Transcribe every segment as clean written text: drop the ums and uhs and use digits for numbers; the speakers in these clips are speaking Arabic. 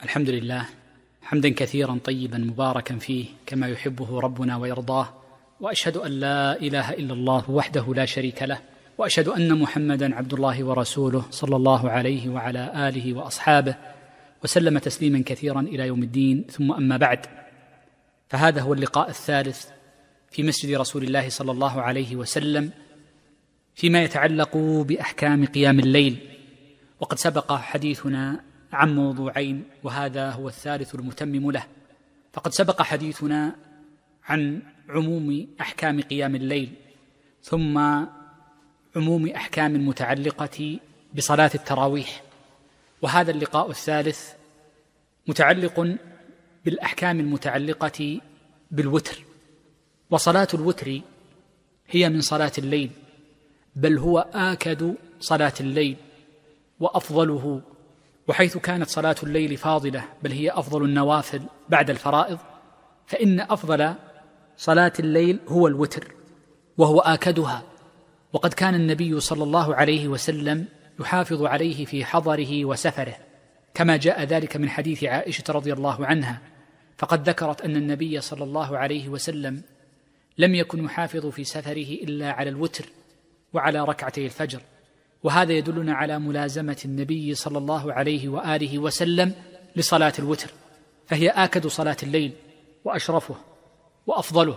الحمد لله حمدا كثيرا طيبا مباركا فيه كما يحبه ربنا ويرضاه، وأشهد أن لا إله إلا الله وحده لا شريك له، وأشهد أن محمدا عبد الله ورسوله صلى الله عليه وعلى آله وأصحابه وسلم تسليما كثيرا إلى يوم الدين. ثم أما بعد، فهذا هو اللقاء الثالث في مسجد رسول الله صلى الله عليه وسلم فيما يتعلق بأحكام قيام الليل، وقد سبق حديثنا عن موضوعين وهذا هو الثالث المتمم له. فقد سبق حديثنا عن عموم أحكام قيام الليل، ثم عموم أحكام متعلقة بصلاة التراويح، وهذا اللقاء الثالث متعلق بالأحكام المتعلقة بالوتر. وصلاة الوتر هي من صلاة الليل، بل هو آكد صلاة الليل وأفضله، وحيث كانت صلاة الليل فاضلة بل هي أفضل النوافل بعد الفرائض، فإن أفضل صلاة الليل هو الوتر وهو آكدها. وقد كان النبي صلى الله عليه وسلم يحافظ عليه في حضره وسفره، كما جاء ذلك من حديث عائشة رضي الله عنها، فقد ذكرت أن النبي صلى الله عليه وسلم لم يكن يحافظ في سفره إلا على الوتر وعلى ركعتي الفجر، وهذا يدلنا على ملازمة النبي صلى الله عليه وآله وسلم لصلاة الوتر، فهي آكد صلاة الليل وأشرفه وأفضله،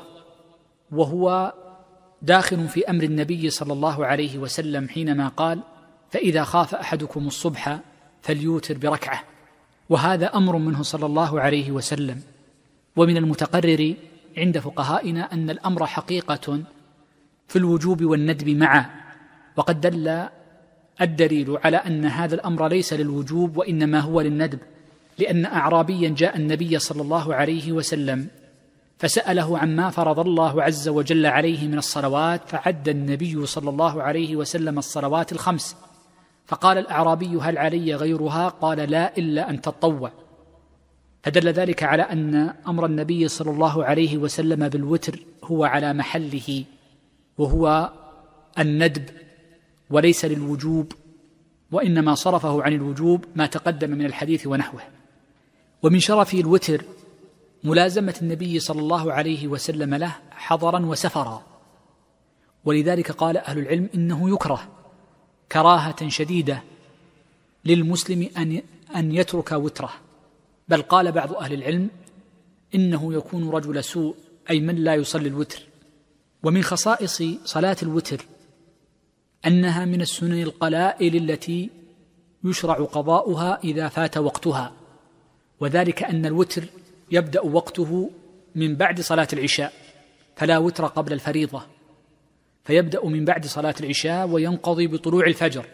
وهو داخل في أمر النبي صلى الله عليه وسلم حينما قال: فإذا خاف أحدكم الصبح فليوتر بركعة، وهذا أمر منه صلى الله عليه وسلم. ومن المتقرر عند فقهائنا أن الأمر حقيقة في الوجوب والندب معا، وقد دل الدليل على أن هذا الأمر ليس للوجوب وإنما هو للندب، لأن أعرابيا جاء النبي صلى الله عليه وسلم فسأله عما فرض الله عز وجل عليه من الصلوات، فعد النبي صلى الله عليه وسلم الصلوات الخمس، فقال الأعرابي: هل علي غيرها؟ قال: لا، إلا أن تطوع. فدل ذلك على أن أمر النبي صلى الله عليه وسلم بالوتر هو على محله، وهو الندب وليس للوجوب، وإنما صرفه عن الوجوب ما تقدم من الحديث ونحوه. ومن شرف الوتر ملازمة النبي صلى الله عليه وسلم له حضرا وسفرا، ولذلك قال أهل العلم إنه يكره كراهة شديدة للمسلم أن يترك وتره، بل قال بعض أهل العلم إنه يكون رجل سوء، أي من لا يصلي الوتر. ومن خصائص صلاة الوتر أنها من السنن القلائل التي يشرع قضاؤها إذا فات وقتها، وذلك أن الوتر يبدأ وقته من بعد صلاة العشاء، فلا وتر قبل الفريضة، فيبدأ من بعد صلاة العشاء وينقضي بطلوع الفجر،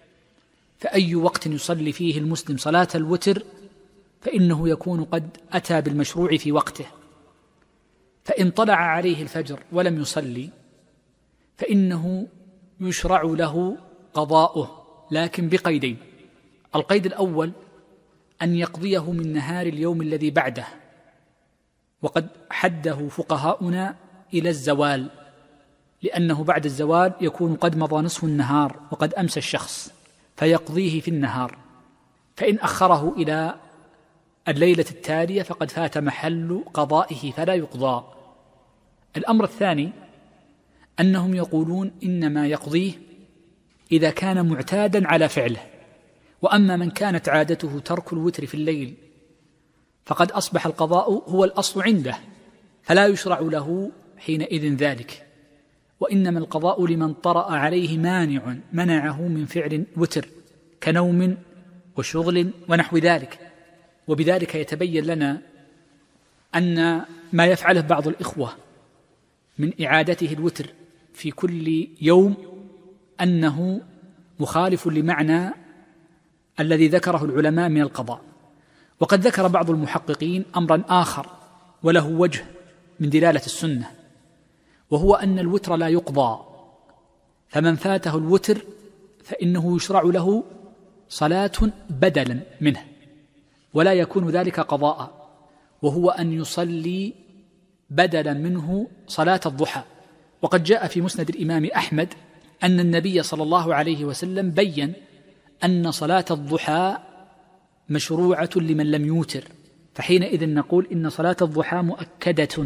فأي وقت يصلي فيه المسلم صلاة الوتر فإنه يكون قد أتى بالمشروع في وقته. فإن طلع عليه الفجر ولم يصلي فإنه يشرع له قضاؤه، لكن بقيدين: القيد الأول أن يقضيه من نهار اليوم الذي بعده، وقد حده فقهاؤنا إلى الزوال، لأنه بعد الزوال يكون قد مضى نصف النهار وقد أمسى الشخص، فيقضيه في النهار، فإن أخره إلى الليلة التالية فقد فات محل قضائه فلا يقضى. الأمر الثاني أنهم يقولون إنما يقضيه إذا كان معتادا على فعله، وأما من كانت عادته ترك الوتر في الليل فقد أصبح القضاء هو الأصل عنده، فلا يشرع له حينئذ ذلك، وإنما القضاء لمن طرأ عليه مانع منعه من فعل وتر كنوم وشغل ونحو ذلك. وبذلك يتبين لنا أن ما يفعله بعض الإخوة من إعادته الوتر في كل يوم أنه مخالف لمعنى الذي ذكره العلماء من القضاء. وقد ذكر بعض المحققين أمرا آخر وله وجه من دلالة السنة، وهو أن الوتر لا يقضى، فمن فاته الوتر فإنه يشرع له صلاة بدلا منه، ولا يكون ذلك قضاء، وهو أن يصلي بدلا منه صلاة الضحى. وقد جاء في مسند الإمام أحمد أن النبي صلى الله عليه وسلم بيّن أن صلاة الضحى مشروعة لمن لم يوتر، فحينئذ نقول إن صلاة الضحى مؤكدة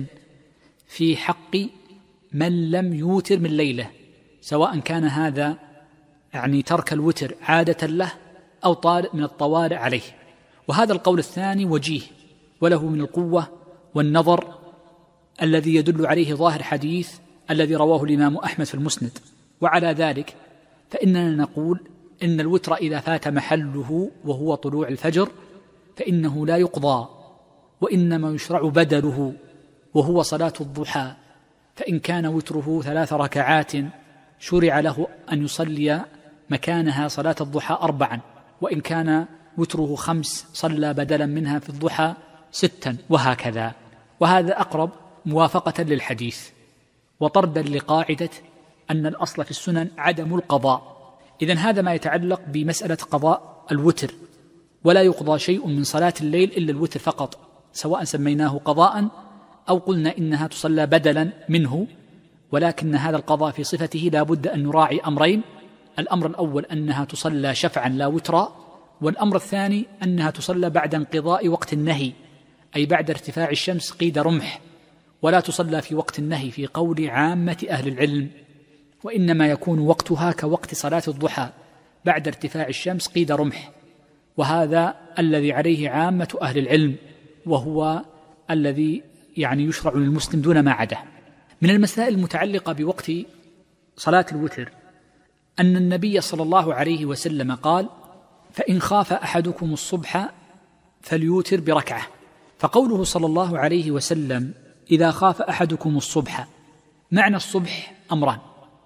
في حق من لم يوتر من ليلة، سواء كان هذا يعني ترك الوتر عادة له أو طارئ من الطوارئ عليه. وهذا القول الثاني وجيه وله من القوة والنظر الذي يدل عليه ظاهر حديث الذي رواه الإمام أحمد في المسند. وعلى ذلك فإننا نقول إن الوتر إذا فات محله وهو طلوع الفجر فإنه لا يقضى، وإنما يشرع بدله وهو صلاة الضحى. فإن كان وتره 3 ركعات شرع له أن يصلي مكانها صلاة الضحى 4، وإن كان وتره 5 صلى بدلا منها في الضحى 6، وهكذا. وهذا أقرب موافقة للحديث وطردا لقاعدة أن الأصل في السنن عدم القضاء. إذن هذا ما يتعلق بمسألة قضاء الوتر، ولا يقضى شيء من صلاة الليل إلا الوتر فقط، سواء سميناه قضاء أو قلنا إنها تصلى بدلا منه. ولكن هذا القضاء في صفته لا بد أن نراعي أمرين: الأمر الأول أنها تصلى شفعا لا وترا، والأمر الثاني أنها تصلى بعد انقضاء وقت النهي، أي بعد ارتفاع الشمس قيد رمح، ولا تصلى في وقت النهي في قول عامة أهل العلم، وإنما يكون وقتها كوقت صلاة الضحى بعد ارتفاع الشمس قيد رمح. وهذا الذي عليه عامة أهل العلم، وهو الذي يعني يشرع للمسلم دون ما عدا. من المسائل المتعلقة بوقت صلاة الوتر أن النبي صلى الله عليه وسلم قال: فإن خاف أحدكم الصبح فليوتر بركعة. فقوله صلى الله عليه وسلم إذا خاف أحدكم الصبح، معنى الصبح أمران: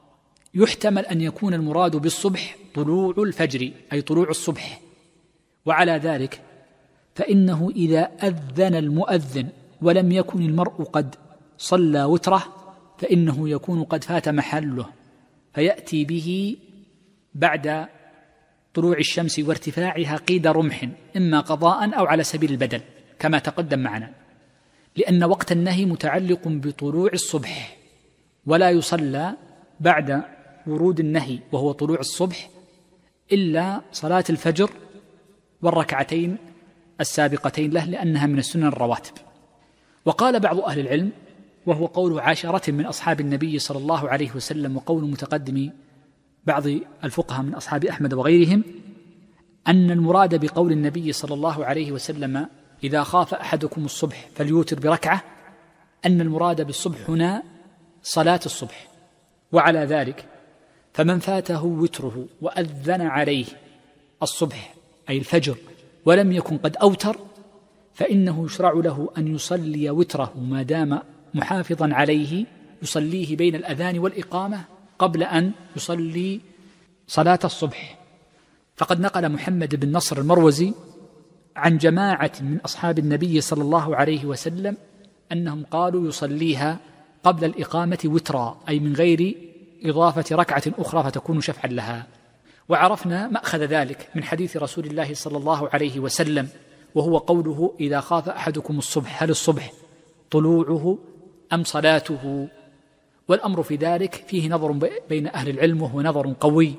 يحتمل أن يكون المراد بالصبح طلوع الفجر أي طلوع الصبح، وعلى ذلك فإنه إذا أذن المؤذن ولم يكن المرء قد صلى وتره فإنه يكون قد فات محله، فيأتي به بعد طلوع الشمس وارتفاعها قيد رمح، إما قضاء أو على سبيل البدل كما تقدم معنا، لأن وقت النهي متعلق بطلوع الصبح، ولا يصلى بعد ورود النهي وهو طلوع الصبح إلا صلاة الفجر والركعتين السابقتين له، لأنها من السنن الرواتب. وقال بعض أهل العلم، وهو قول 10 من أصحاب النبي صلى الله عليه وسلم وقول متقدم بعض الفقهاء من أصحاب أحمد وغيرهم، أن المراد بقول النبي صلى الله عليه وسلم إذا خاف أحدكم الصبح فليوتر بركعة، أن المراد بالصبح هنا صلاة الصبح. وعلى ذلك فمن فاته وتره وأذن عليه الصبح أي الفجر ولم يكن قد أوتر فإنه يشرع له أن يصلي وتره ما دام محافظا عليه، يصليه بين الأذان والإقامة قبل أن يصلي صلاة الصبح. فقد نقل محمد بن نصر المروزي عن جماعة من أصحاب النبي صلى الله عليه وسلم أنهم قالوا يصليها قبل الإقامة وترا، أي من غير إضافة ركعة أخرى فتكون شفعا لها. وعرفنا مأخذ ذلك من حديث رسول الله صلى الله عليه وسلم، وهو قوله إذا خاف أحدكم الصبح، هل الصبح طلوعه أم صلاته؟ والأمر في ذلك فيه نظر بين أهل العلم، وهو نظر قوي،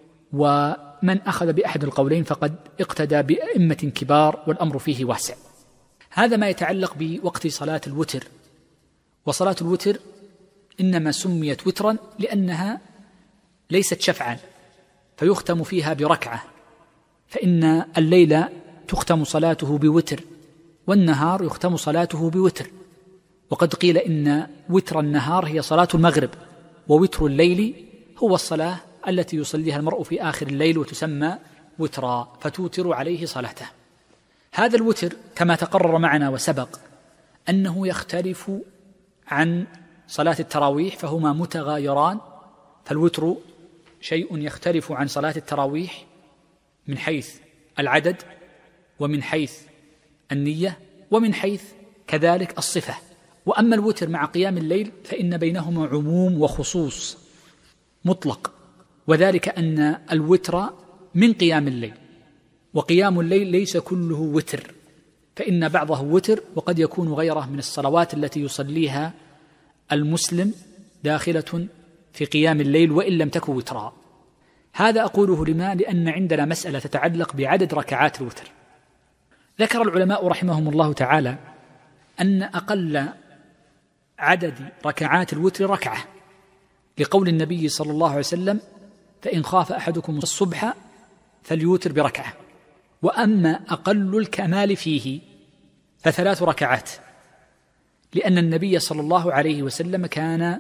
ومن أخذ بأحد القولين فقد اقتدى بأئمة كبار، والأمر فيه واسع. هذا ما يتعلق بوقت صلاة الوتر. وصلاة الوتر إنما سميت وترا لأنها ليست شفعا فيختم فيها بركعة، فإن الليل تختم صلاته بوتر والنهار يختم صلاته بوتر. وقد قيل إن وتر النهار هي صلاة المغرب، ووتر الليل هو الصلاة التي يصليها المرء في آخر الليل وتسمى وترا، فتوتر عليه صلاته. هذا الوتر كما تقرر معنا وسبق أنه يختلف عن صلاة التراويح، فهما متغايران. فالوتر شيء يختلف عن صلاة التراويح من حيث العدد ومن حيث النية ومن حيث كذلك الصفة. وأما الوتر مع قيام الليل فإن بينهما عموم وخصوص مطلق، وذلك أن الوتر من قيام الليل، وقيام الليل ليس كله وتر، فإن بعضه وتر وقد يكون غيره من الصلوات التي يصليها المسلم داخلة في قيام الليل وإن لم تكن وترا. هذا أقوله لما؟ لأن عندنا مسألة تتعلق بعدد ركعات الوتر، ذكر العلماء رحمهم الله تعالى أن أقل عدد ركعات الوتر ركعة، لقول النبي صلى الله عليه وسلم: فإن خاف أحدكم الصبح فليوتر بركعة. وأما أقل الكمال فيه ف3 ركعات، لأن النبي صلى الله عليه وسلم كان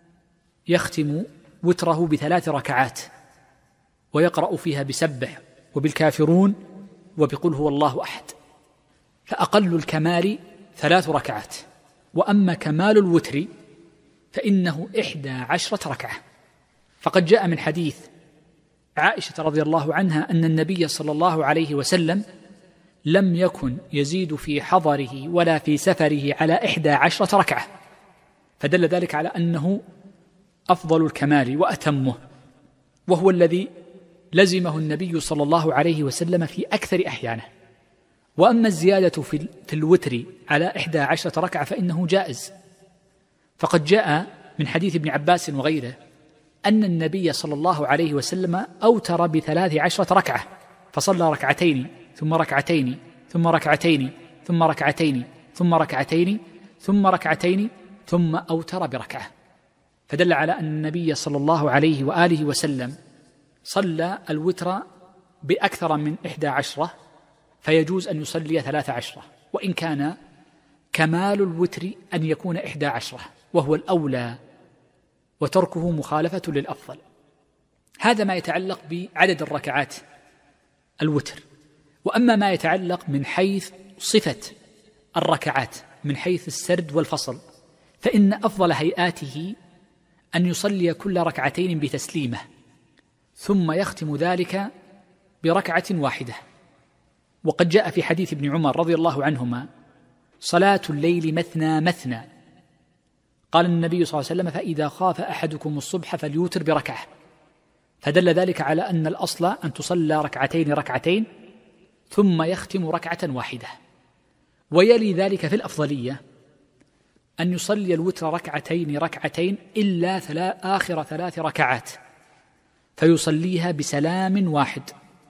يختم وتره ب3 ركعات ويقرأ فيها بسبح وبالكافرون وبقل هو الله أحد، فأقل الكمال 3 ركعات. وأما كمال الوتر فإنه 11 ركعة، فقد جاء من حديث عائشة رضي الله عنها أن النبي صلى الله عليه وسلم لم يكن يزيد في حضره ولا في سفره على 11 ركعة، فدل ذلك على أنه أفضل الكمال وأتمه، وهو الذي لزمه النبي صلى الله عليه وسلم في أكثر أحيانه. وأما الزيادة في الوتر على 11 ركعة فإنه جائز، فقد جاء من حديث ابن عباس وغيره أن النبي صلى الله عليه وسلم أوتر ب13 ركعة، فصلى ركعتين ثم ركعتين ثم ركعتين ثم ركعتين ثم ركعتين ثم ركعتين ثم أوتر بركعة، فدل على أن النبي صلى الله عليه وآله وسلم صلى الوتر بأكثر من 11، فيجوز أن يصلي 13، وإن كان كمال الوتر أن يكون 11 وهو الأولى، وتركه مخالفة للأفضل. هذا ما يتعلق بعدد الركعات الوتر. وأما ما يتعلق من حيث صفة الركعات من حيث السرد والفصل، فإن أفضل هيئاته أن يصلي كل ركعتين بتسليمة، ثم يختم ذلك بركعة واحدة. وقد جاء في حديث ابن عمر رضي الله عنهما: صلاة الليل مثنى مثنى، قال النبي صلى الله عليه وسلم: فإذا خاف أحدكم الصبح فليوتر بركعة، فدل ذلك على أن الأصل أن تصلى ركعتين ركعتين ثم يختم ركعة واحدة. ويلي ذلك في الأفضلية أن يصلي الوتر ركعتين ركعتين إلا آخر 3 ركعات، فيصليها بسلام واحد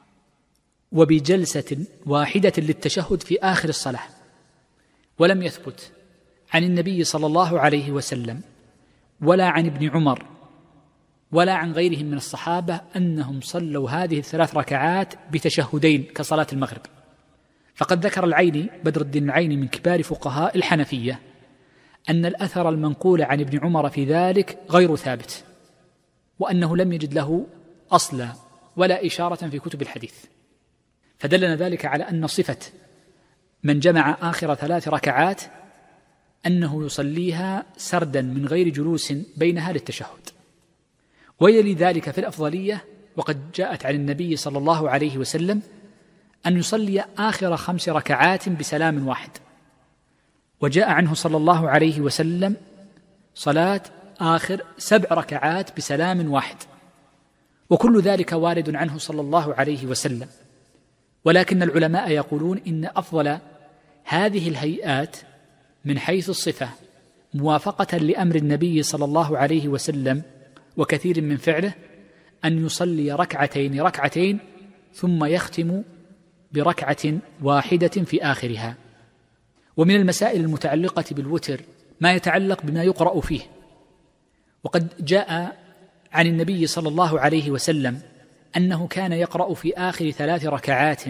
وبجلسة واحدة للتشهد في آخر الصلاة. ولم يثبت عن النبي صلى الله عليه وسلم ولا عن ابن عمر ولا عن غيرهم من الصحابة أنهم صلوا هذه ال3 ركعات بتشهدين كصلاة المغرب. فقد ذكر العيني بدر الدين العيني من كبار فقهاء الحنفية أن الأثر المنقول عن ابن عمر في ذلك غير ثابت، وأنه لم يجد له أصلا ولا إشارة في كتب الحديث، فدلنا ذلك على أن صفة من جمع آخر 3 ركعات أنه يصليها سردا من غير جلوس بينها للتشهد. ويلي ذلك في الأفضلية، وقد جاءت عن النبي صلى الله عليه وسلم أن يصلي آخر 5 ركعات بسلام واحد، وجاء عنه صلى الله عليه وسلم صلاة آخر 7 ركعات بسلام واحد، وكل ذلك وارد عنه صلى الله عليه وسلم. ولكن العلماء يقولون إن أفضل هذه الهيئات من حيث الصفة موافقة لأمر النبي صلى الله عليه وسلم وكثير من فعله أن يصلي ركعتين ركعتين ثم يختم بركعة واحدة في آخرها. ومن المسائل المتعلقة بالوتر ما يتعلق بما يقرأ فيه، وقد جاء عن النبي صلى الله عليه وسلم أنه كان يقرأ في آخر 3 ركعات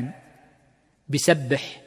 بسبح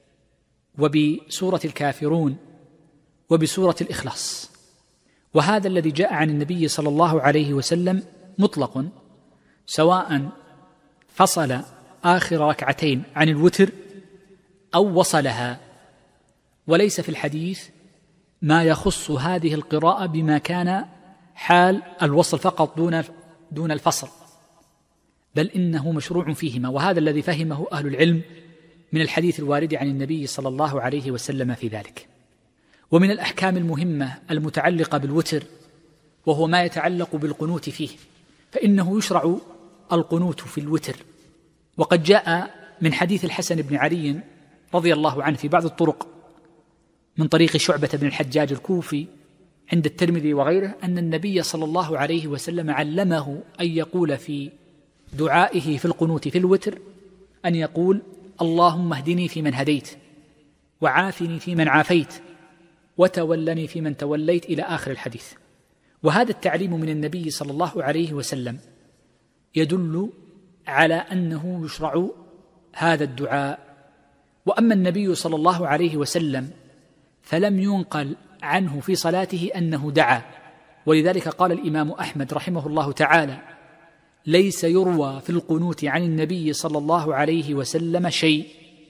وبسورة الكافرون وبسورة الإخلاص. وهذا الذي جاء عن النبي صلى الله عليه وسلم مطلق، سواء فصل آخر ركعتين عن الوتر أو وصلها، وليس في الحديث ما يخص هذه القراءة بما كان حال الوصل فقط دون الفصل، بل إنه مشروع فيهما، وهذا الذي فهمه أهل العلم من الحديث الوارد عن النبي صلى الله عليه وسلم في ذلك. ومن الأحكام المهمة المتعلقة بالوتر وهو ما يتعلق بالقنوت فيه، فإنه يشرع القنوت في الوتر. وقد جاء من حديث الحسن بن علي رضي الله عنه في بعض الطرق من طريق شعبة بن الحجاج الكوفي عند الترمذي وغيره أن النبي صلى الله عليه وسلم علمه أن يقول في دعائه في القنوت في الوتر أن يقول: اللهم اهدني فيمن هديت، وعافني فيمن عافيت، وتولني فيمن توليت، إلى آخر الحديث. وهذا التعليم من النبي صلى الله عليه وسلم يدل على أنه يشرع هذا الدعاء. وأما النبي صلى الله عليه وسلم فلم ينقل عنه في صلاته أنه دعا، ولذلك قال الإمام أحمد رحمه الله تعالى: ليس يروى في القنوت عن النبي صلى الله عليه وسلم شيء.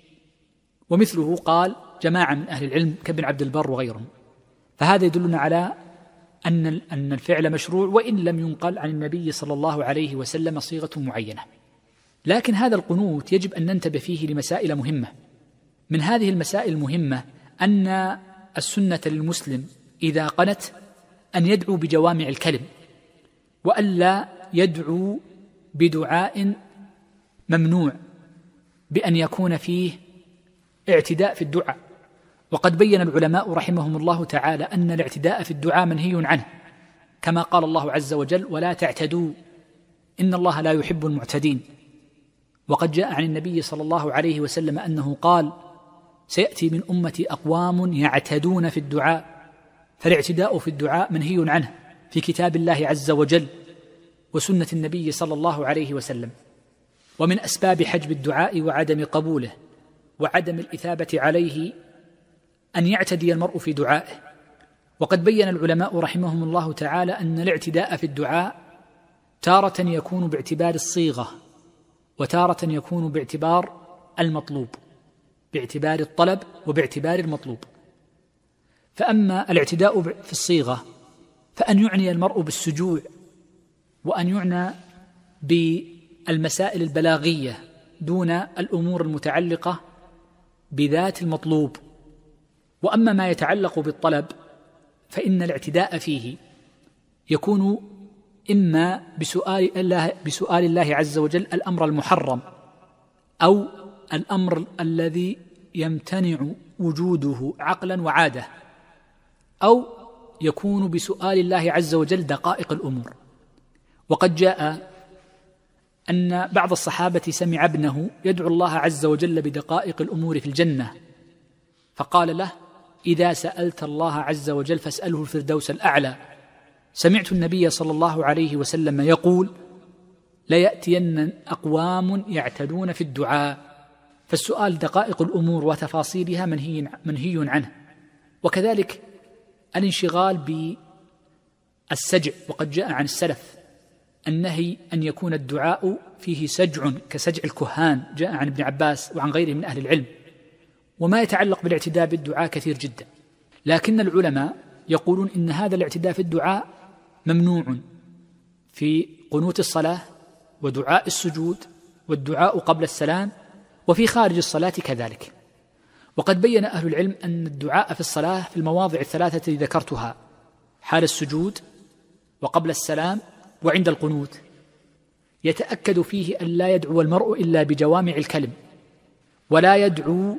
ومثله قال جماعة من أهل العلم كابن عبد البر وغيرهم. فهذا يدلنا على أن الفعل مشروع وإن لم ينقل عن النبي صلى الله عليه وسلم صيغة معينة. لكن هذا القنوت يجب أن ننتبه فيه لمسائل مهمة. من هذه المسائل المهمة أن السنة للمسلم إذا قنت أن يدعو بجوامع الكلم، وألا يدعو بدعاء ممنوع بأن يكون فيه اعتداء في الدعاء. وقد بين العلماء رحمهم الله تعالى أن الاعتداء في الدعاء منهي عنه، كما قال الله عز وجل: ولا تعتدوا إن الله لا يحب المعتدين. وقد جاء عن النبي صلى الله عليه وسلم أنه قال: سيأتي من أمتي أقوام يعتدون في الدعاء. فالاعتداء في الدعاء منهي عنه في كتاب الله عز وجل وسنة النبي صلى الله عليه وسلم. ومن أسباب حجب الدعاء وعدم قبوله وعدم الإثابة عليه أن يعتدي المرء في دعائه. وقد بين العلماء رحمهم الله تعالى أن الاعتداء في الدعاء تارة يكون باعتبار الصيغة، وتارة يكون باعتبار المطلوب، باعتبار الطلب وباعتبار المطلوب. فأما الاعتداء في الصيغة فأن يعني المرء بالسجوع، وأن يعنى بالمسائل البلاغية دون الأمور المتعلقة بذات المطلوب. وأما ما يتعلق بالطلب فإن الاعتداء فيه يكون إما بسؤال الله عز وجل الأمر المحرم، أو الأمر الذي يمتنع وجوده عقلا وعادة، أو يكون بسؤال الله عز وجل دقائق الأمور. وقد جاء أن بعض الصحابة سمع ابنه يدعو الله عز وجل بدقائق الأمور في الجنة، فقال له: إذا سألت الله عز وجل فاسأله الفردوس الأعلى. سمعت النبي صلى الله عليه وسلم يقول: ليأتين أقوام يعتدون في الدعاء. فالسؤال دقائق الأمور وتفاصيلها منهي عنه. وكذلك الانشغال بالسجع، وقد جاء عن السلف النهي أن يكون الدعاء فيه سجع كسجع الكهان، جاء عن ابن عباس وعن غيره من أهل العلم. وما يتعلق بالاعتداء بالدعاء كثير جدا، لكن العلماء يقولون إن هذا الاعتداء في الدعاء ممنوع في قنوت الصلاة ودعاء السجود والدعاء قبل السلام، وفي خارج الصلاة كذلك. وقد بين أهل العلم أن الدعاء في الصلاة في المواضع الثلاثة التي ذكرتها، حال السجود وقبل السلام وعند القنوت، يتأكد فيه أن لا يدعو المرء إلا بجوامع الكلم، ولا يدعو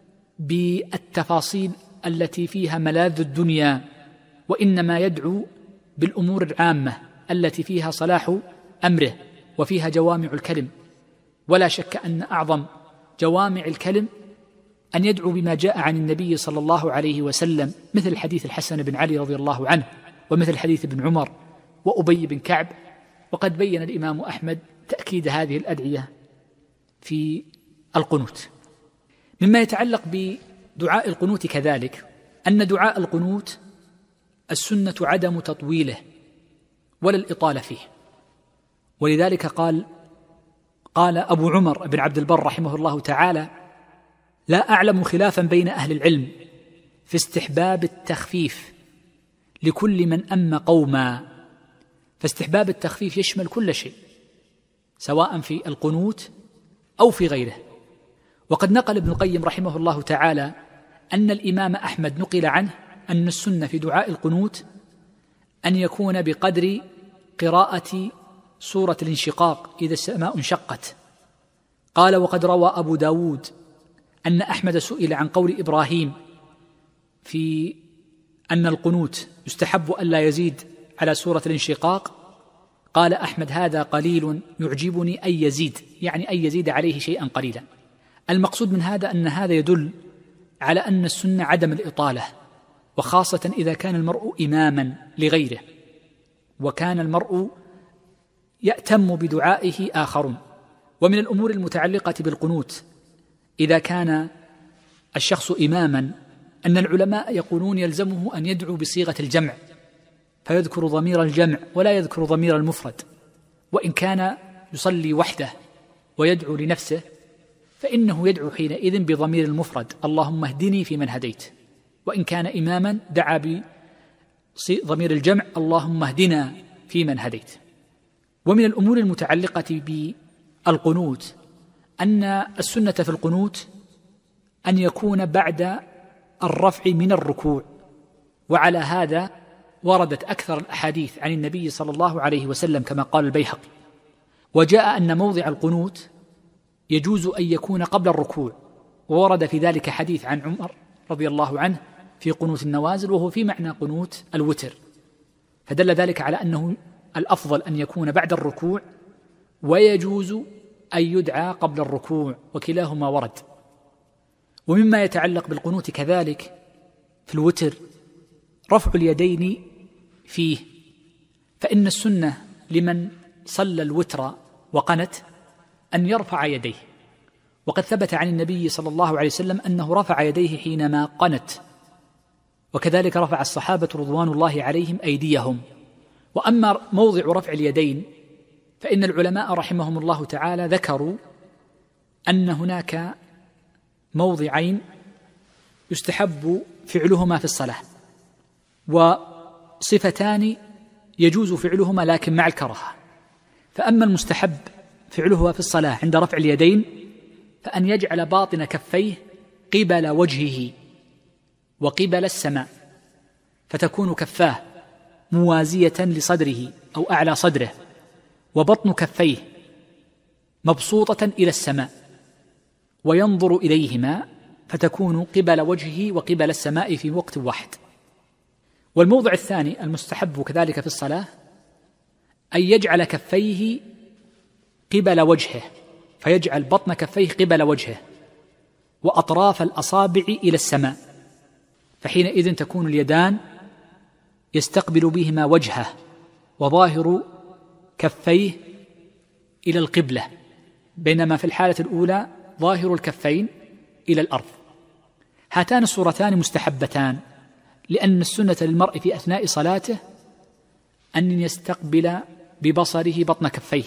بالتفاصيل التي فيها ملاذ الدنيا، وإنما يدعو بالأمور العامة التي فيها صلاح أمره وفيها جوامع الكلم. ولا شك أن أعظم جوامع الكلم أن يدعو بما جاء عن النبي صلى الله عليه وسلم، مثل حديث الحسن بن علي رضي الله عنه، ومثل حديث ابن عمر وأبي بن كعب. وقد بين الإمام أحمد تأكيد هذه الأدعية في القنوت. مما يتعلق بدعاء القنوت كذلك أن دعاء القنوت السنة عدم تطويله ولا الإطالة فيه. ولذلك قال أبو عمر بن عبد البر رحمه الله تعالى: لا أعلم خلافا بين أهل العلم في استحباب التخفيف لكل من أم قوما. فاستحباب التخفيف يشمل كل شيء، سواء في القنوت أو في غيره. وقد نقل ابن القيم رحمه الله تعالى أن الإمام أحمد نقل عنه أن السنة في دعاء القنوت أن يكون بقدر قراءة سورة الانشقاق إذا السماء انشقت. قال: وقد روى أبو داود أن أحمد سئل عن قول إبراهيم في أن القنوت يستحب ألا يزيد على سورة الانشقاق، قال أحمد: هذا قليل يعجبني أن يزيد، يعني أن يزيد عليه شيئا قليلا. المقصود من هذا أن هذا يدل على أن السنة عدم الإطالة، وخاصة إذا كان المرء إماما لغيره وكان المرء يأتم بدعائه آخرون. ومن الأمور المتعلقة بالقنوت إذا كان الشخص إماما أن العلماء يقولون يلزمه أن يدعو بصيغة الجمع، فيذكر ضمير الجمع ولا يذكر ضمير المفرد، وإن كان يصلي وحده ويدعو لنفسه فإنه يدعو حينئذ بضمير المفرد اللهم اهدني فيمن هديت، وإن كان إماما دعا بضمير الجمع اللهم اهدنا فيمن هديت. ومن الأمور المتعلقة بالقنوت أن السنة في القنوت أن يكون بعد الرفع من الركوع، وعلى هذا وردت أكثر الأحاديث عن النبي صلى الله عليه وسلم كما قال البيهقي. وجاء أن موضع القنوت يجوز أن يكون قبل الركوع، وورد في ذلك حديث عن عمر رضي الله عنه في قنوت النوازل وهو في معنى قنوت الوتر، فدل ذلك على أنه الأفضل أن يكون بعد الركوع، ويجوز أن يدعى قبل الركوع، وكلاهما ورد. ومما يتعلق بالقنوت كذلك في الوتر رفع اليدين فيه، فإن السنة لمن صلى الوتر وقنت أن يرفع يديه، وقد ثبت عن النبي صلى الله عليه وسلم أنه رفع يديه حينما قنت، وكذلك رفع الصحابة رضوان الله عليهم أيديهم. وأما موضع رفع اليدين فإن العلماء رحمهم الله تعالى ذكروا أن هناك موضعين يستحب فعلهما في الصلاة، وصفتان يجوز فعلهما لكن مع الكراهة. فأما المستحب فعلها في الصلاة عند رفع اليدين فأن يجعل باطن كفيه قبل وجهه وقبل السماء، فتكون كفاه موازية لصدره أو أعلى صدره، وبطن كفيه مبسوطة إلى السماء، وينظر إليهما فتكون قبل وجهه وقبل السماء في وقت واحد. والموضع الثاني المستحب كذلك في الصلاة أن يجعل كفيه قبل وجهه، فيجعل بطن كفيه قبل وجهه وأطراف الأصابع إلى السماء، فحينئذ تكون اليدان يستقبل بهما وجهه وظاهر كفيه إلى القبلة، بينما في الحالة الأولى ظاهر الكفين إلى الأرض. هاتان الصورتان مستحبتان، لأن السنة للمرء في أثناء صلاته أن يستقبل ببصره بطن كفيه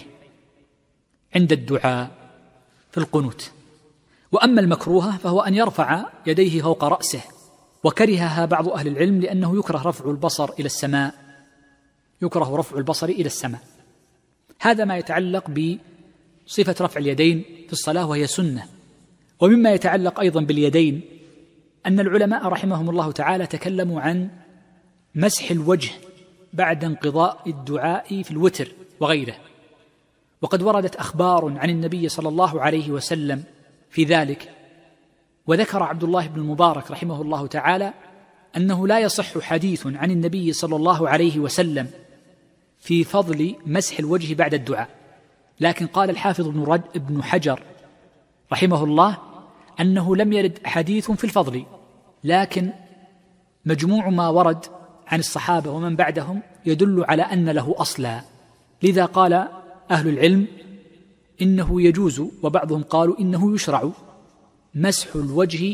عند الدعاء في القنوت. وأما المكروه فهو أن يرفع يديه فوق رأسه، وكرهها بعض أهل العلم لأنه يكره رفع البصر إلى السماء، يكره رفع البصر إلى السماء. هذا ما يتعلق بصفة رفع اليدين في الصلاة وهي سنة. ومما يتعلق أيضا باليدين أن العلماء رحمهم الله تعالى تكلموا عن مسح الوجه بعد انقضاء الدعاء في الوتر وغيره، وقد وردت أخبار عن النبي صلى الله عليه وسلم في ذلك. وذكر عبد الله بن المبارك رحمه الله تعالى أنه لا يصح حديث عن النبي صلى الله عليه وسلم في فضل مسح الوجه بعد الدعاء، لكن قال الحافظ ابن حجر رحمه الله أنه لم يرد حديث في الفضل، لكن مجموع ما ورد عن الصحابة ومن بعدهم يدل على أن له أصلا. لذا قال أهل العلم إنه يجوز، وبعضهم قالوا إنه يشرع مسح الوجه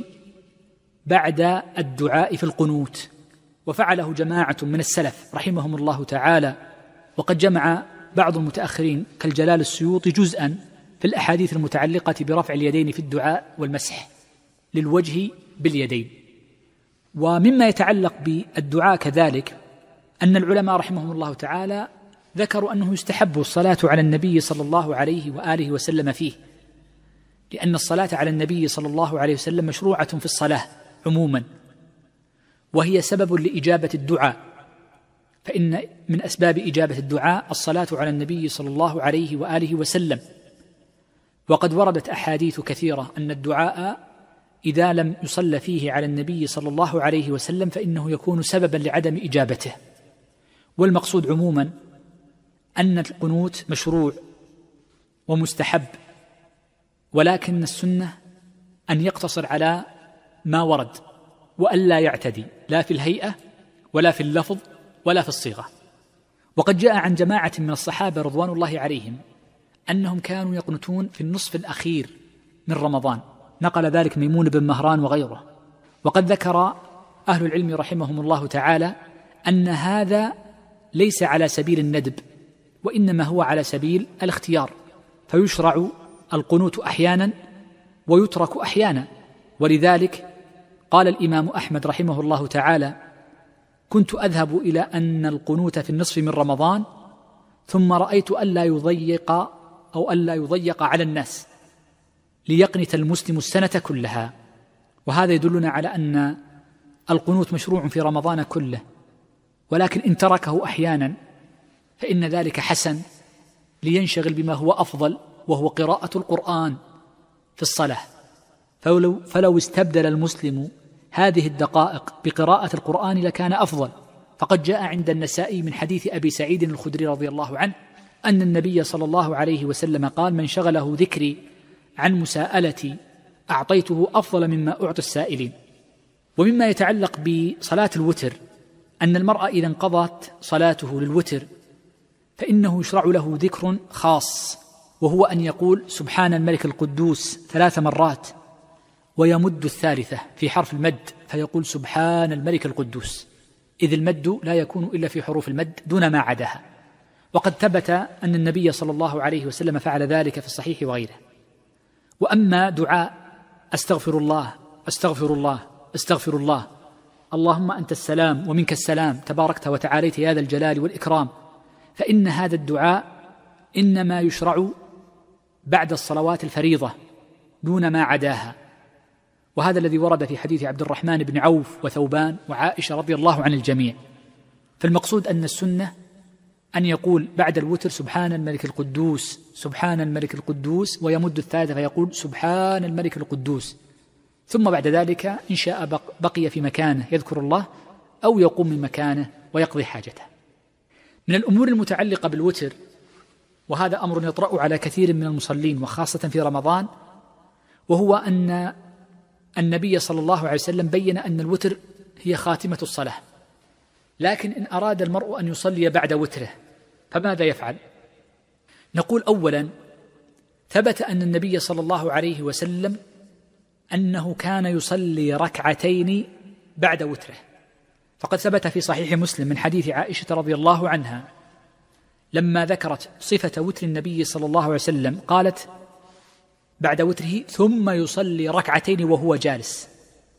بعد الدعاء في القنوت، وفعله جماعة من السلف رحمهم الله تعالى. وقد جمع بعض المتأخرين كالجلال السيوطي جزءا في الأحاديث المتعلقة برفع اليدين في الدعاء والمسح للوجه باليدين. ومما يتعلق بالدعاء كذلك أن العلماء رحمهم الله تعالى ذكروا أنه يستحب الصلاة على النبي صلى الله عليه وآله وسلم فيه، لأن الصلاة على النبي صلى الله عليه وسلم مشروعة في الصلاة عموما، وهي سبب لإجابة الدعاء، فإن من أسباب إجابة الدعاء الصلاة على النبي صلى الله عليه وآله وسلم. وقد وردت أحاديث كثيرة أن الدعاء إذا لم يصل فيه على النبي صلى الله عليه وسلم فإنه يكون سببا لعدم إجابته. والمقصود عموما أن القنوت مشروع ومستحب، ولكن السنة أن يقتصر على ما ورد وألا يعتدي لا في الهيئة ولا في اللفظ ولا في الصيغة. وقد جاء عن جماعة من الصحابة رضوان الله عليهم أنهم كانوا يقنتون في النصف الأخير من رمضان، نقل ذلك ميمون بن مهران وغيره. وقد ذكر أهل العلم رحمهم الله تعالى أن هذا ليس على سبيل الندب، وإنما هو على سبيل الاختيار، فيشرع القنوت أحيانا ويترك أحيانا. ولذلك قال الإمام أحمد رحمه الله تعالى: كنت أذهب إلى أن القنوت في النصف من رمضان ثم رأيت ألا يضيق على الناس ليقنت المسلم السنة كلها. وهذا يدلنا على أن القنوت مشروع في رمضان كله، ولكن إن تركه أحيانا فإن ذلك حسن لينشغل بما هو أفضل، وهو قراءة القرآن في الصلاة. فلو استبدل المسلم هذه الدقائق بقراءة القرآن لكان أفضل. فقد جاء عند النسائي من حديث أبي سعيد الخدري رضي الله عنه أن النبي صلى الله عليه وسلم قال: من شغله ذكري عن مساءلتي أعطيته أفضل مما أعطي السائلين. ومما يتعلق بصلاة الوتر أن المرأة إذا انقضت صلاته للوتر فإنه يشرع له ذكر خاص، وهو أن يقول سبحان الملك القدوس 3 مرات، ويمد الثالثة في حرف المد فيقول سبحان الملك القدوس، إذ المد لا يكون إلا في حروف المد دون ما عداها. وقد ثبت أن النبي صلى الله عليه وسلم فعل ذلك في الصحيح وغيره. وأما دعاء أستغفر الله أستغفر الله أستغفر الله، اللهم أنت السلام ومنك السلام تباركت وتعاليت يا ذا الجلال والإكرام، فإن هذا الدعاء إنما يشرع بعد الصلوات الفريضة دون ما عداها. وهذا الذي ورد في حديث عبد الرحمن بن عوف وثوبان وعائشة رضي الله عن الجميع. فالمقصود أن السنة أن يقول بعد الوتر سبحان الملك القدوس سبحان الملك القدوس، ويمد الثالثة فيقول سبحان الملك القدوس، ثم بعد ذلك إن شاء بقي في مكانه يذكر الله أو يقوم من مكانه ويقضي حاجته. من الأمور المتعلقة بالوتر، وهذا أمر يطرأ على كثير من المصلين وخاصة في رمضان، وهو أن النبي صلى الله عليه وسلم بين أن الوتر هي خاتمة الصلاة، لكن إن أراد المرء أن يصلي بعد وتره فماذا يفعل؟ نقول أولا ثبت أن النبي صلى الله عليه وسلم أنه كان يصلي ركعتين بعد وتره، فقد ثبت في صحيح مسلم من حديث عائشة رضي الله عنها لما ذكرت صفة وتر النبي صلى الله عليه وسلم قالت بعد وتره ثم يصلي ركعتين وهو جالس.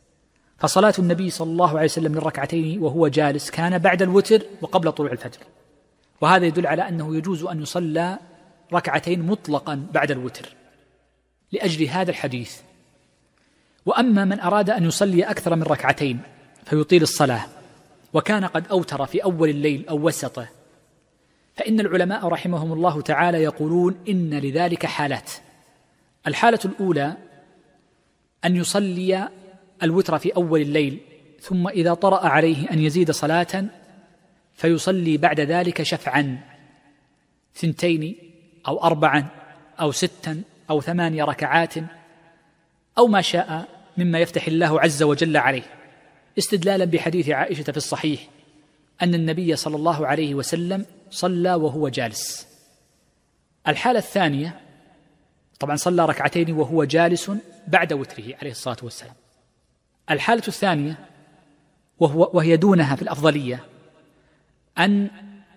فصلاة النبي صلى الله عليه وسلم للركعتين وهو جالس كان بعد الوتر وقبل طلوع الفجر، وهذا يدل على أنه يجوز أن يصلى ركعتين مطلقا بعد الوتر لأجل هذا الحديث. وأما من أراد أن يصلي أكثر من ركعتين فيطيل الصلاة وكان قد أوتر في أول الليل أو وسطه، فإن العلماء رحمهم الله تعالى يقولون إن لذلك حالات. الحالة الأولى أن يصلي الوتر في أول الليل، ثم إذا طرأ عليه أن يزيد صلاة فيصلي بعد ذلك شفعا 2 أو 4 أو 6 أو 8 ركعات أو ما شاء مما يفتح الله عز وجل عليه، استدلالا بحديث عائشة في الصحيح أن النبي صلى الله عليه وسلم صلى وهو جالس. الحالة الثانية طبعا صلى ركعتين وهو جالس بعد وتره عليه الصلاة والسلام. الحالة الثانية وهي دونها في الأفضلية أن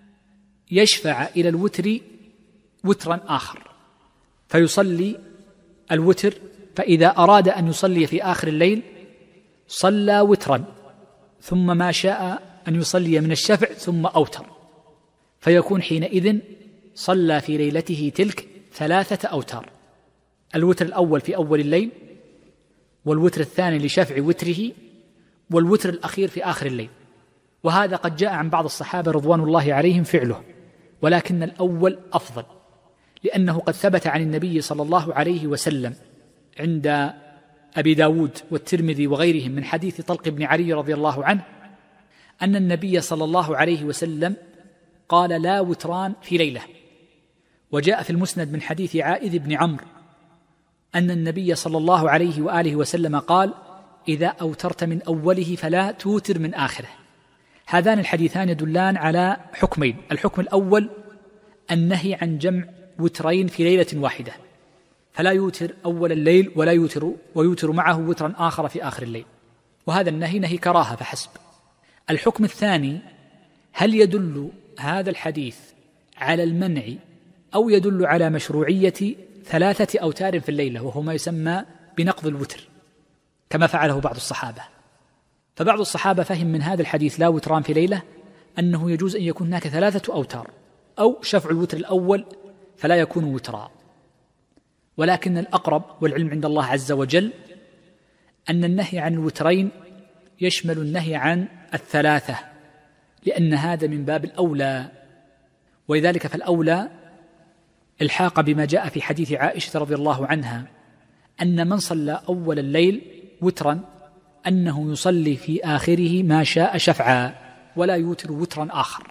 يشفع إلى الوتر وترا آخر فيصلي الوتر، فإذا أراد أن يصلي في آخر الليل صلى وترا ثم ما شاء أن يصلي من الشفع ثم أوتر، فيكون حينئذ صلى في ليلته تلك 3 أوتار: الوتر الأول في أول الليل، والوتر الثاني لشفع وتره، والوتر الأخير في آخر الليل. وهذا قد جاء عن بعض الصحابة رضوان الله عليهم فعله، ولكن الأول أفضل، لأنه قد ثبت عن النبي صلى الله عليه وسلم عند أبي داود والترمذي وغيرهم من حديث طلق بن علي رضي الله عنه أن النبي صلى الله عليه وسلم قال: لا وتران في ليلة. وجاء في المسند من حديث عائذ بن عمرو أن النبي صلى الله عليه وآله وسلم قال: إذا أوترت من أوله فلا توتر من آخره. هذان الحديثان يدلان على حكمين: الحكم الأول النهي عن جمع وترين في ليلة واحدة، فلا يوتر أول الليل ويوتر معه وترا آخر في آخر الليل، وهذا النهي نهي كراهة فحسب. الحكم الثاني: هل يدل هذا الحديث على المنع أو يدل على مشروعية 3 أوتار في الليلة، وهو ما يسمى بنقض الوتر كما فعله بعض الصحابة؟ فبعض الصحابة فهم من هذا الحديث لا وتران في ليلة أنه يجوز أن يكون هناك 3 أوتار، أو شفع الوتر الأول فلا يكون وترا. ولكن الأقرب والعلم عند الله عز وجل أن النهي عن الوترين يشمل النهي عن 3، لأن هذا من باب الأولى، ولذلك فالأولى الحاق بما جاء في حديث عائشة رضي الله عنها أن من صلى أول الليل وترا أنه يصلي في آخره ما شاء شفعا ولا يوتر وترا آخر.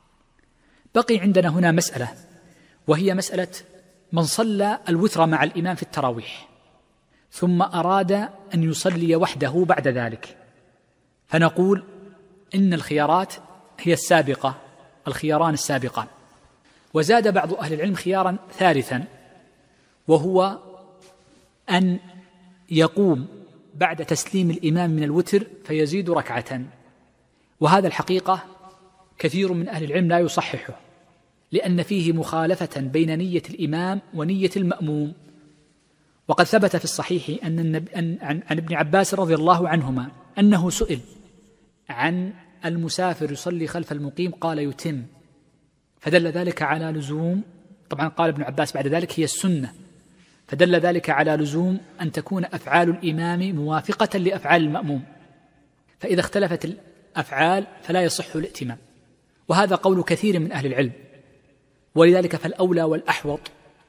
بقي عندنا هنا مسألة، وهي مسألة من صلى الوتر مع الإمام في التراويح ثم أراد أن يصلي وحده بعد ذلك، فنقول إن الخيارات هي الخياران السابقان. وزاد بعض أهل العلم خيارا ثالثا، وهو أن يقوم بعد تسليم الإمام من الوتر فيزيد ركعة، وهذا الحقيقة كثير من أهل العلم لا يصححه، لأن فيه مخالفة بين نية الإمام ونية المأموم. وقد ثبت في الصحيح عن ابن عباس رضي الله عنهما أنه سئل عن المسافر يصلي خلف المقيم قال يتم، فدل ذلك على لزوم، طبعا قال ابن عباس بعد ذلك هي السنة، فدل ذلك على لزوم أن تكون أفعال الإمام موافقة لأفعال المأموم، فإذا اختلفت الأفعال فلا يصح الائتمام، وهذا قول كثير من أهل العلم. ولذلك فالأولى والأحوط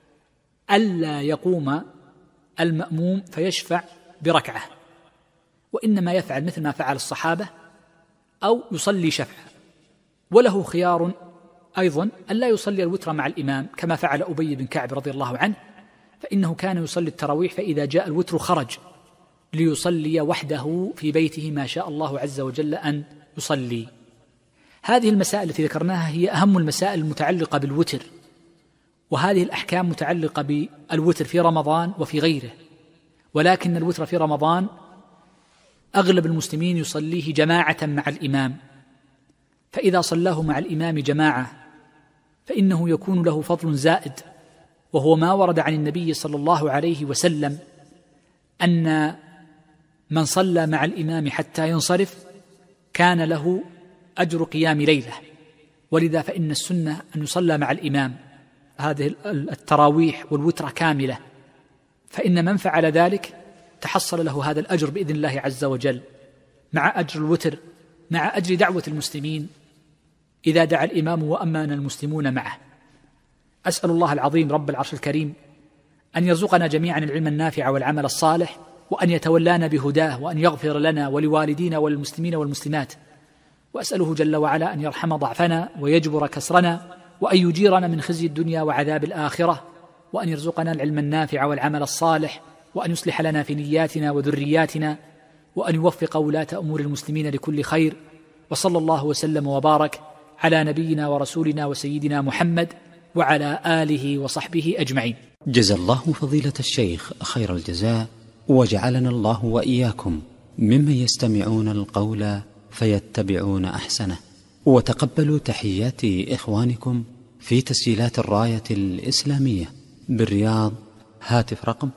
ألا يقوم المأموم فيشفع بركعة، وإنما يفعل مثل ما فعل الصحابة أو يصلي شفعا. وله خيار أيضا ألا يصلي الوتر مع الإمام كما فعل أبي بن كعب رضي الله عنه، فإنه كان يصلي التراويح فإذا جاء الوتر خرج ليصلي وحده في بيته ما شاء الله عز وجل أن يصلي. هذه المسائل التي ذكرناها هي أهم المسائل المتعلقة بالوتر، وهذه الأحكام متعلقة بالوتر في رمضان وفي غيره. ولكن الوتر في رمضان أغلب المسلمين يصليه جماعة مع الإمام، فإذا صلاه مع الإمام جماعة فإنه يكون له فضل زائد، وهو ما ورد عن النبي صلى الله عليه وسلم أن من صلى مع الإمام حتى ينصرف كان له أجر قيام ليلة. ولذا فإن السنة أن يصلى مع الإمام هذه التراويح والوتر كاملة، فإن من فعل ذلك تحصل له هذا الأجر بإذن الله عز وجل، مع أجر الوتر، مع أجر دعوة المسلمين إذا دعا الإمام وأمن المسلمون معه. أسأل الله العظيم رب العرش الكريم أن يرزقنا جميعا العلم النافع والعمل الصالح، وأن يتولانا بهداه، وأن يغفر لنا ولوالدينا وللمسلمين والمسلمات. وأسأله جل وعلا أن يرحم ضعفنا ويجبر كسرنا، وأن يجيرنا من خزي الدنيا وعذاب الآخرة، وأن يرزقنا العلم النافع والعمل الصالح، وأن يصلح لنا في نياتنا وذرياتنا، وأن يوفق ولاة أمور المسلمين لكل خير. وصلى الله وسلم وبارك على نبينا ورسولنا وسيدنا محمد وعلى آله وصحبه أجمعين. جزا الله فضيلة الشيخ خير الجزاء، وجعلنا الله وإياكم ممن يستمعون القول فيتبعون أحسنه. وتقبلوا تحيات إخوانكم في تسجيلات الراية الإسلامية بالرياض، هاتف رقم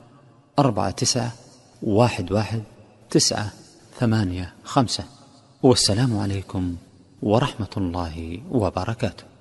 49111985. والسلام عليكم ورحمة الله وبركاته.